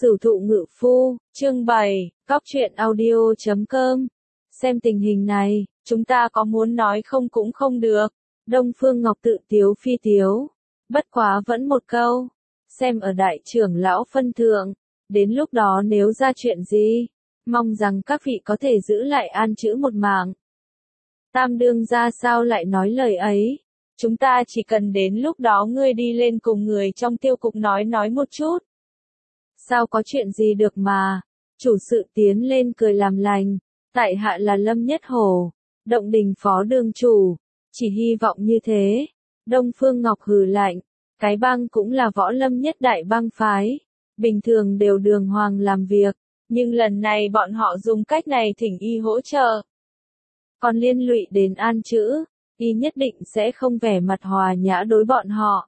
Sửu thụ ngự phu, chương 7, cóc truyện audio.com. Xem tình hình này, chúng ta có muốn nói không cũng không được. Đông Phương Ngọc tự tiếu phi tiếu. Bất quá vẫn một câu. Xem ở đại trưởng lão phân thượng. Đến lúc đó nếu ra chuyện gì, mong rằng các vị có thể giữ lại An Chữ một mạng. Tam đương ra sao lại nói lời ấy? Chúng ta chỉ cần đến lúc đó ngươi đi lên cùng người trong tiêu cục nói một chút. Sao có chuyện gì được mà, chủ sự tiến lên cười làm lành, tại hạ là Lâm Nhất Hổ, động đình phó đương chủ, chỉ hy vọng như thế. Đông Phương Ngọc hừ lạnh, cái bang cũng là võ lâm nhất đại bang phái, bình thường đều đường hoàng làm việc, nhưng lần này bọn họ dùng cách này thỉnh y hỗ trợ. Còn liên lụy đến An Chữ, y nhất định sẽ không vẻ mặt hòa nhã đối bọn họ.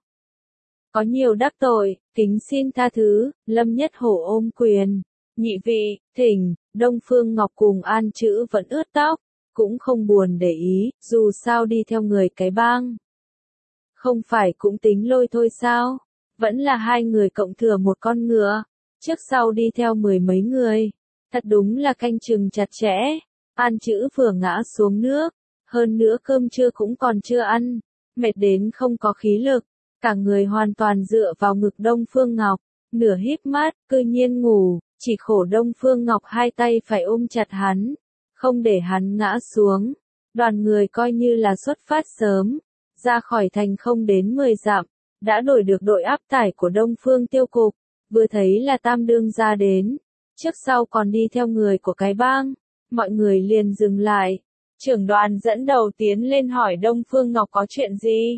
Có nhiều đắc tội, kính xin tha thứ. Lâm Nhất Hổ ôm quyền. Nhị vị, thỉnh. Đông Phương Ngọc cùng An Chữ vẫn ướt tóc, cũng không buồn để ý, dù sao đi theo người cái bang. Không phải cũng tính lôi thôi sao? Vẫn là hai người cộng thừa một con ngựa, trước sau đi theo mười mấy người. Thật đúng là canh chừng chặt chẽ. An Chữ vừa ngã xuống nước, hơn nữa cơm trưa cũng còn chưa ăn, mệt đến không có khí lực. Cả người hoàn toàn dựa vào ngực Đông Phương Ngọc, nửa híp mắt, cư nhiên ngủ, chỉ khổ Đông Phương Ngọc hai tay phải ôm chặt hắn, không để hắn ngã xuống. Đoàn người coi như là xuất phát sớm, ra khỏi thành không đến 10 dặm, đã đuổi được đội áp tải của Đông Phương tiêu cục, vừa thấy là Tam đương ra đến, trước sau còn đi theo người của cái bang, mọi người liền dừng lại. Trưởng đoàn dẫn đầu tiến lên hỏi Đông Phương Ngọc có chuyện gì.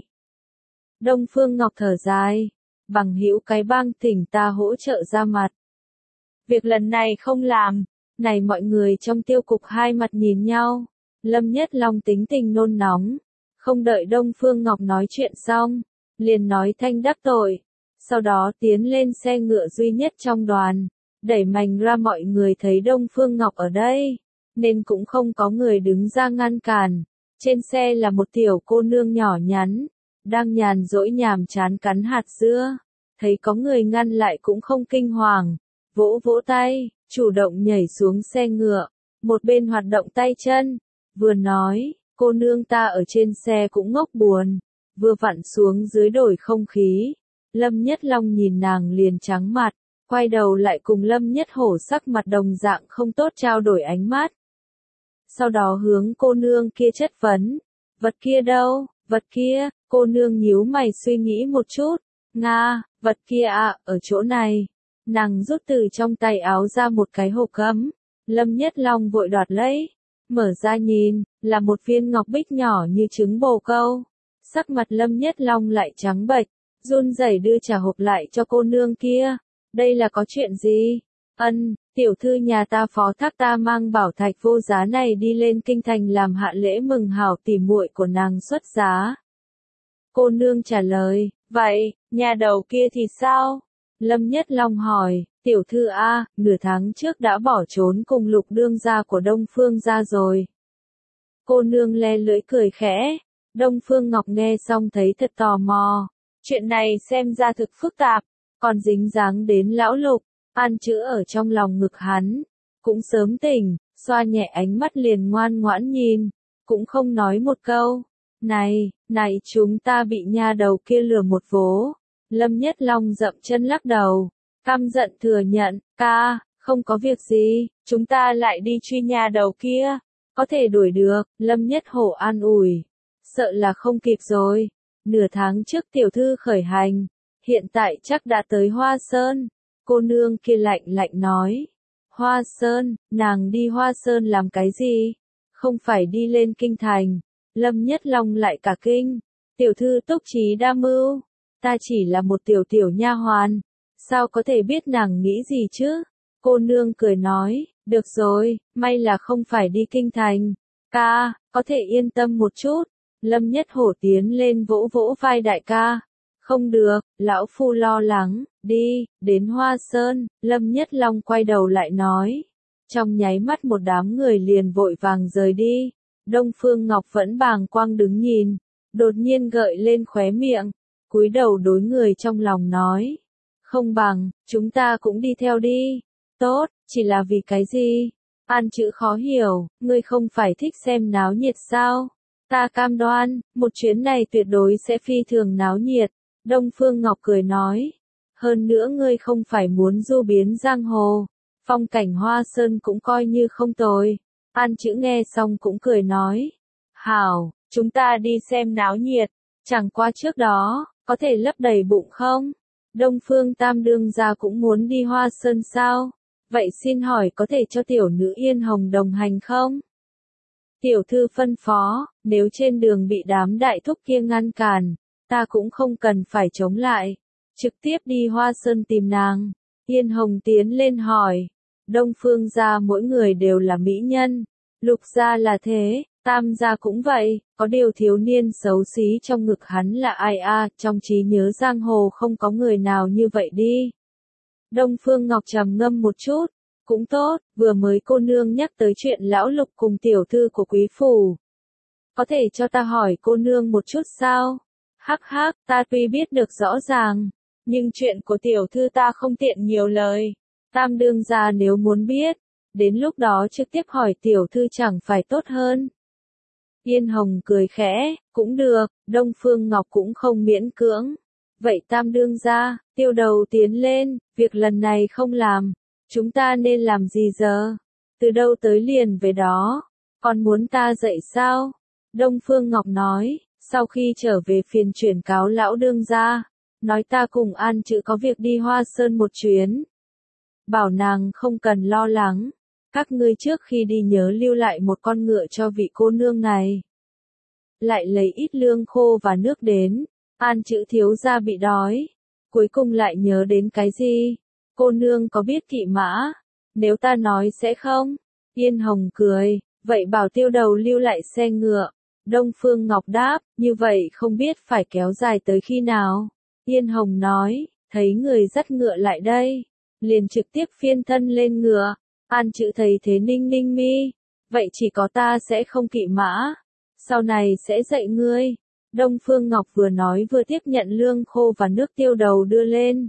Đông Phương Ngọc thở dài, bằng hữu cái bang thỉnh ta hỗ trợ ra mặt. Việc lần này không làm, này mọi người trong tiêu cục hai mặt nhìn nhau, Lâm Nhất Long tính tình nôn nóng, không đợi Đông Phương Ngọc nói chuyện xong, liền nói thanh đắc tội, sau đó tiến lên xe ngựa duy nhất trong đoàn, đẩy mành ra mọi người thấy Đông Phương Ngọc ở đây, nên cũng không có người đứng ra ngăn cản, trên xe là một tiểu cô nương nhỏ nhắn. Đang nhàn rỗi nhàm chán cắn hạt dưa, thấy có người ngăn lại cũng không kinh hoàng, vỗ vỗ tay, chủ động nhảy xuống xe ngựa, một bên hoạt động tay chân, vừa nói, cô nương ta ở trên xe cũng ngốc buồn, vừa vặn xuống dưới đổi không khí. Lâm Nhất Long nhìn nàng liền trắng mặt, quay đầu lại cùng Lâm Nhất Hổ sắc mặt đồng dạng không tốt trao đổi ánh mắt. Sau đó hướng cô nương kia chất vấn, vật kia đâu, vật kia. Cô nương nhíu mày suy nghĩ một chút, Nga, vật kia à, ở chỗ này. Nàng rút từ trong tay áo ra một cái hộp gấm, Lâm Nhất Long vội đoạt lấy, mở ra nhìn, là một viên ngọc bích nhỏ như trứng bồ câu. Sắc mặt Lâm Nhất Long lại trắng bệch, run rẩy đưa trả hộp lại cho cô nương kia. Đây là có chuyện gì? Tiểu thư nhà ta phó thác ta mang bảo thạch vô giá này đi lên kinh thành làm hạ lễ mừng hảo tỷ muội của nàng xuất giá. Cô nương trả lời, vậy, nhà đầu kia thì sao? Lâm Nhất Long hỏi, tiểu thư A, nửa tháng trước đã bỏ trốn cùng Lục đương gia của Đông Phương gia rồi. Cô nương le lưỡi cười khẽ, Đông Phương Ngọc nghe xong thấy thật tò mò. Chuyện này xem ra thực phức tạp, còn dính dáng đến lão Lục, An Chữ ở trong lòng ngực hắn, cũng sớm tỉnh, xoa nhẹ ánh mắt liền ngoan ngoãn nhìn, cũng không nói một câu. Này, chúng ta bị nha đầu kia lừa một vố. Lâm Nhất Long dậm chân lắc đầu, căm giận thừa nhận, ca, không có việc gì, chúng ta lại đi truy nha đầu kia, có thể đuổi được. Lâm Nhất Hổ an ủi, sợ là không kịp rồi, nửa tháng trước tiểu thư khởi hành, hiện tại chắc đã tới Hoa Sơn. Cô nương kia lạnh lạnh nói, Hoa Sơn, nàng đi Hoa Sơn làm cái gì? Không phải đi lên kinh thành. Lâm Nhất Long lại cả kinh, tiểu thư túc trí đa mưu, ta chỉ là một tiểu nha hoàn, sao có thể biết nàng nghĩ gì chứ? Cô nương cười nói, được rồi, may là không phải đi kinh thành, ca, có thể yên tâm một chút. Lâm Nhất Hổ tiến lên vỗ vỗ vai đại ca, không được, lão phu lo lắng, đi, đến Hoa Sơn. Lâm Nhất Long quay đầu lại nói, trong nháy mắt một đám người liền vội vàng rời đi. Đông Phương Ngọc vẫn bàng quang đứng nhìn, đột nhiên gợi lên khóe miệng, cúi đầu đối người trong lòng nói, không bằng, chúng ta cũng đi theo đi. Tốt, chỉ là vì cái gì? An Chữ khó hiểu, ngươi không phải thích xem náo nhiệt sao? Ta cam đoan, một chuyến này tuyệt đối sẽ phi thường náo nhiệt. Đông Phương Ngọc cười nói. Hơn nữa ngươi không phải muốn du biến giang hồ. Phong cảnh Hoa Sơn cũng coi như không tồi. An Chữ nghe xong cũng cười nói. Hảo, chúng ta đi xem náo nhiệt. Chẳng qua trước đó, có thể lấp đầy bụng không? Đông Phương Tam đương gia cũng muốn đi Hoa Sơn sao? Vậy xin hỏi có thể cho tiểu nữ Yên Hồng đồng hành không? Tiểu thư phân phó, nếu trên đường bị đám đại thúc kia ngăn cản, ta cũng không cần phải chống lại. Trực tiếp đi Hoa Sơn tìm nàng. Yên Hồng tiến lên hỏi. Đông Phương gia mỗi người đều là mỹ nhân. Lục gia là thế, Tam gia cũng vậy, có điều thiếu niên xấu xí trong ngực hắn là ai a, trong trí nhớ giang hồ không có người nào như vậy đi. Đông Phương Ngọc trầm ngâm một chút, cũng tốt, vừa mới cô nương nhắc tới chuyện lão Lục cùng tiểu thư của quý phủ. Có thể cho ta hỏi cô nương một chút sao? Hắc hắc, ta tuy biết được rõ ràng, nhưng chuyện của tiểu thư ta không tiện nhiều lời. Tam đương gia nếu muốn biết, đến lúc đó trực tiếp hỏi tiểu thư chẳng phải tốt hơn. Yên Hồng cười khẽ, cũng được, Đông Phương Ngọc cũng không miễn cưỡng. Vậy Tam đương gia, Tiêu Đầu tiến lên, việc lần này không làm, chúng ta nên làm gì giờ? Từ đâu tới liền về đó, còn muốn ta dạy sao? Đông Phương Ngọc nói, sau khi trở về phiền chuyển cáo lão đương gia, nói ta cùng An Chữ có việc đi Hoa Sơn một chuyến. Bảo nàng không cần lo lắng, các ngươi trước khi đi nhớ lưu lại một con ngựa cho vị cô nương này. Lại lấy ít lương khô và nước đến, An Chữ thiếu gia bị đói. Cuối cùng lại nhớ đến cái gì? Cô nương có biết kỵ mã? Nếu ta nói sẽ không? Yên Hồng cười, vậy bảo Tiêu Đầu lưu lại xe ngựa. Đông Phương Ngọc đáp, như vậy không biết phải kéo dài tới khi nào? Yên Hồng nói, thấy người dắt ngựa lại đây, liền trực tiếp phiên thân lên ngựa. An Chữ thấy thế ninh ninh mi, vậy chỉ có ta sẽ không kỵ mã, sau này sẽ dạy ngươi. Đông Phương Ngọc vừa nói vừa tiếp nhận lương khô và nước Tiêu Đầu đưa lên.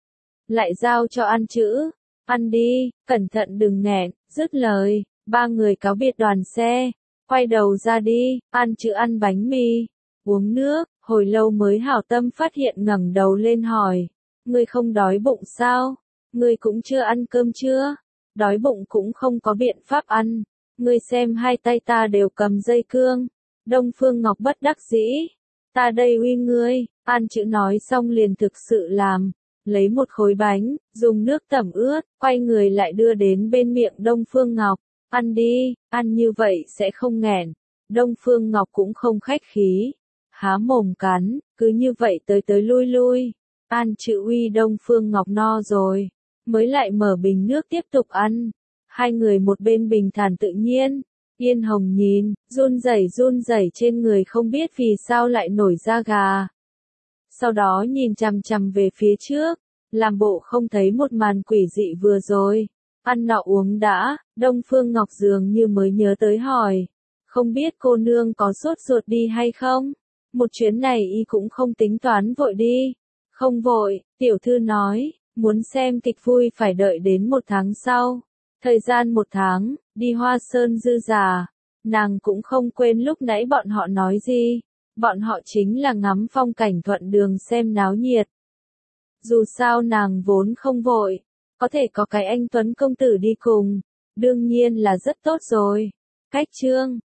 Lại giao cho An Chữ, ăn đi, cẩn thận đừng nghẹn, dứt lời, ba người cáo biệt đoàn xe, quay đầu ra đi. An Chữ ăn bánh mì, uống nước, hồi lâu mới hảo tâm phát hiện ngẩng đầu lên hỏi, ngươi không đói bụng sao? Ngươi cũng chưa ăn cơm chưa? Đói bụng cũng không có biện pháp ăn, ngươi xem hai tay ta đều cầm dây cương. Đông Phương Ngọc bất đắc dĩ, ta đây uy ngươi. An Chữ nói xong liền thực sự làm, lấy một khối bánh, dùng nước tẩm ướt, quay người lại đưa đến bên miệng Đông Phương Ngọc, ăn đi, ăn như vậy sẽ không nghẹn. Đông Phương Ngọc cũng không khách khí, há mồm cắn, cứ như vậy tới tới lui lui. An Chữ uy Đông Phương Ngọc no rồi, mới lại mở bình nước tiếp tục ăn. Hai người một bên bình thản tự nhiên. Yên Hồng nhìn, run rẩy trên người không biết vì sao lại nổi da gà. Sau đó nhìn chằm chằm về phía trước, làm bộ không thấy một màn quỷ dị vừa rồi. Ăn nọ uống đã, Đông Phương Ngọc dường như mới nhớ tới hỏi. Không biết cô nương có sốt ruột đi hay không? Một chuyến này y cũng không tính toán vội đi. Không vội, tiểu thư nói, muốn xem kịch vui phải đợi đến 1 tháng sau. Thời gian 1 tháng, đi Hoa Sơn dư giả. Nàng cũng không quên lúc nãy bọn họ nói gì. Bọn họ chính là ngắm phong cảnh thuận đường xem náo nhiệt. Dù sao nàng vốn không vội, có thể có cái anh Tuấn công tử đi cùng, đương nhiên là rất tốt rồi. Cách chương